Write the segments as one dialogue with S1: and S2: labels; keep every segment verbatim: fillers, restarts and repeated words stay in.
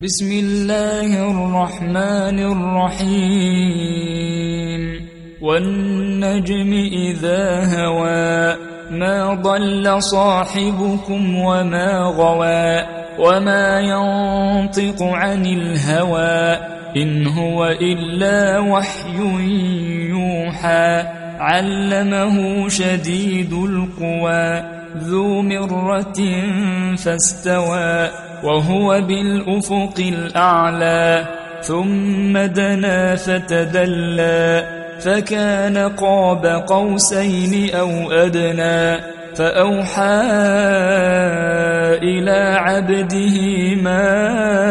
S1: بسم الله الرحمن الرحيم والنجم إذا هوى ما ضل صاحبكم وما غوى وما ينطق عن الهوى إن هو إلا وحي يوحى علمه شديد القوى ذو مرة فاستوى وهو بالأفق الأعلى ثم دنا فتدلى فكان قاب قوسين أو أدنى فأوحى إلى عبده ما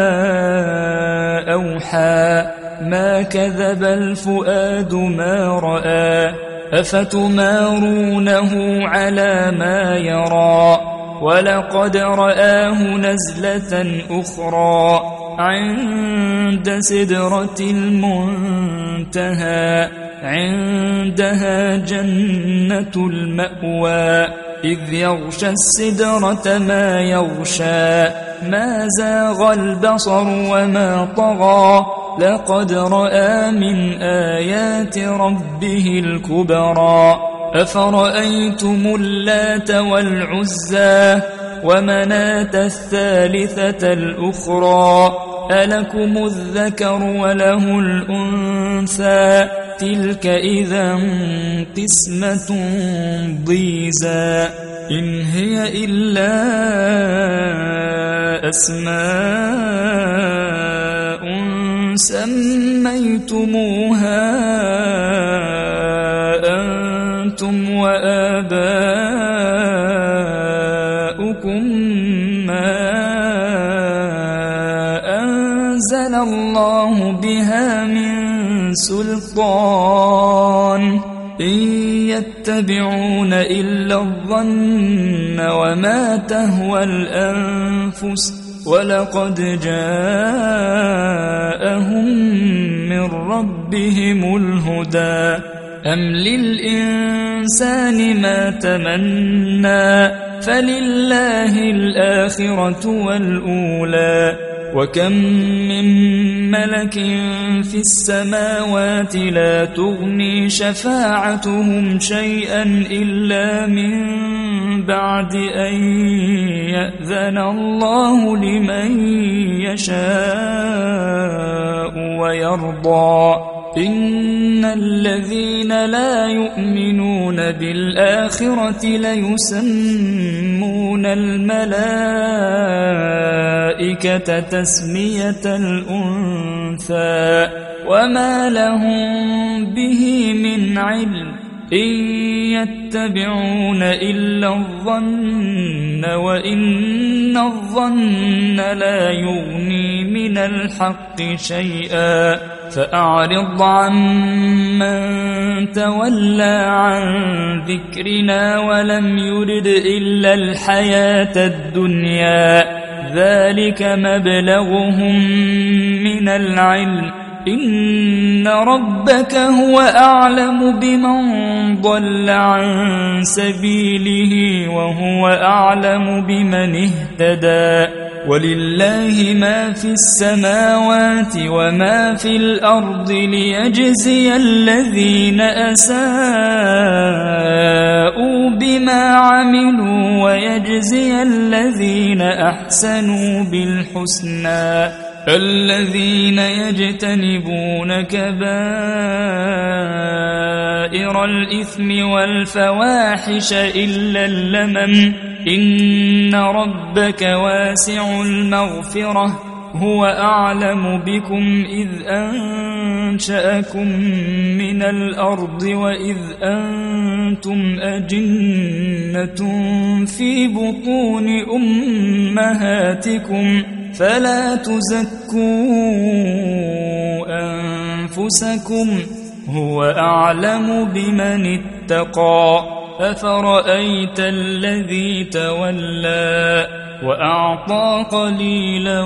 S1: أوحى ما كذب الفؤاد ما رأى أفتمارونه على ما يرى ولقد رآه نزلة أخرى عند سدرة المنتهى عندها جنة المأوى إذ يغشى السدرة ما يغشى ما زاغ البصر وما طغى لقد رأى من آيات ربه الكبرى أفرأيتم اللات والعزى ومناة الثالثة الأخرى ألكم الذكر وله الأنثى تلك إذا قسمة ضيزى إن هي إلا أسماء سميتموها أنتم وآباؤكم ما أنزل الله بها من سلطان إن يتبعون إلا الظن وما تهوى الأنفس ولقد جاءهم من ربهم الهدى أم للإنسان ما تمنى فلله الآخرة والأولى وكم من ملك في السماوات لا تغني شفاعتهم شيئا إلا من بعد أن يأذن الله لمن يشاء ويرضى إن الذين لا يؤمنون بالآخرة ليسمون الملائكة تسمية الأنثى وما لهم به من علم إن يتبعون إلا الظن وإن الظن لا يغني من الحق شيئا فأعرض عمن تولى عن ذكرنا ولم يرد إلا الحياة الدنيا ذلك مبلغهم من العلم إن ربك هو أعلم بمن ضل عن سبيله وهو أعلم بمن اهتدى ولله ما في السماوات وما في الأرض ليجزي الذين أساءوا بما عملوا ويجزي الذين أحسنوا بالحسنى الذين يجتنبون كبائر الإثم والفواحش إلا اللمم إن ربك واسع المغفرة هو أعلم بكم إذ أنشأكم من الأرض وإذ أنتم أجنة في بطون أمهاتكم فلا تزكوا أنفسكم هو أعلم بمن اتقى أفرأيت الذي تولى وأعطى قليلا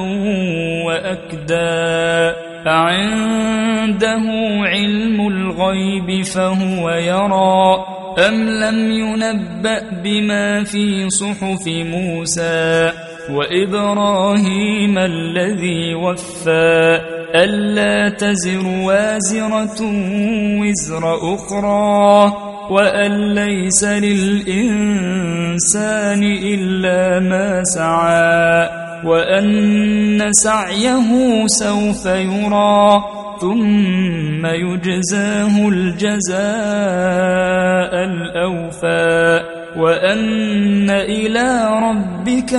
S1: وأكدى أعنده علم الغيب فهو يرى أم لم ينبأ بما في صحف موسى وإبراهيم الذي وفى ألا تزر وازرة وزر أخرى وأن ليس للإنسان إلا ما سعى وأن سعيه سوف يرى ثم يجزاه الجزاء الأوفى وأن إلى ربك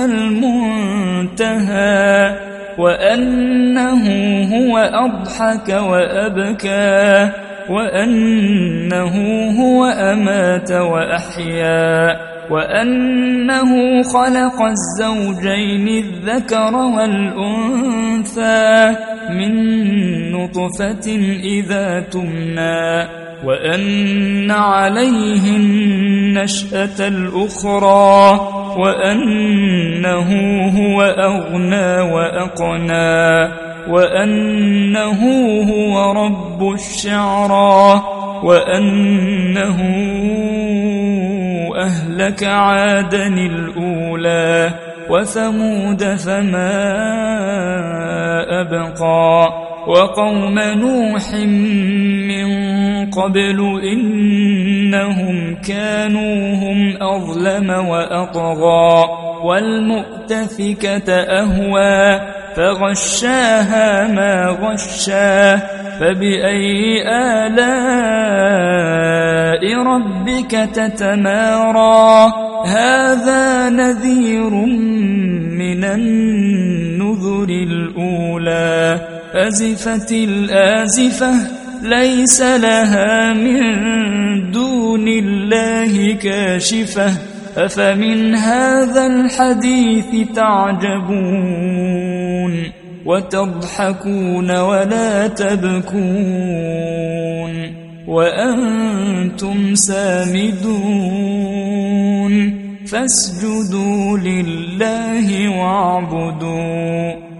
S1: المنتهى وأنه هو أضحك وأبكى وأنه هو أمات وأحيا وأنه خلق الزوجين الذكر والأنثى من نطفة إذا تمنى وأن عليه النشأة الأخرى وأنه هو أغنى وأقنى وأنه هو رب الشعرى وأنه أهلك عادا الأولى وثمود فما أبقى وقوم نوح من قبل إنهم كانوا هم أظلم وأطغى والمؤتفكة أهوى فغشاها ما غشا فبأي آلاء ربك تتمارى هذا نذير من النذر الأولى أزفت الآزفة ليس لها من دون الله كاشفة أفمن هذا الحديث تعجبون وتضحكون ولا تبكون وأنتم سامدون فاسجدوا لله واعبدوا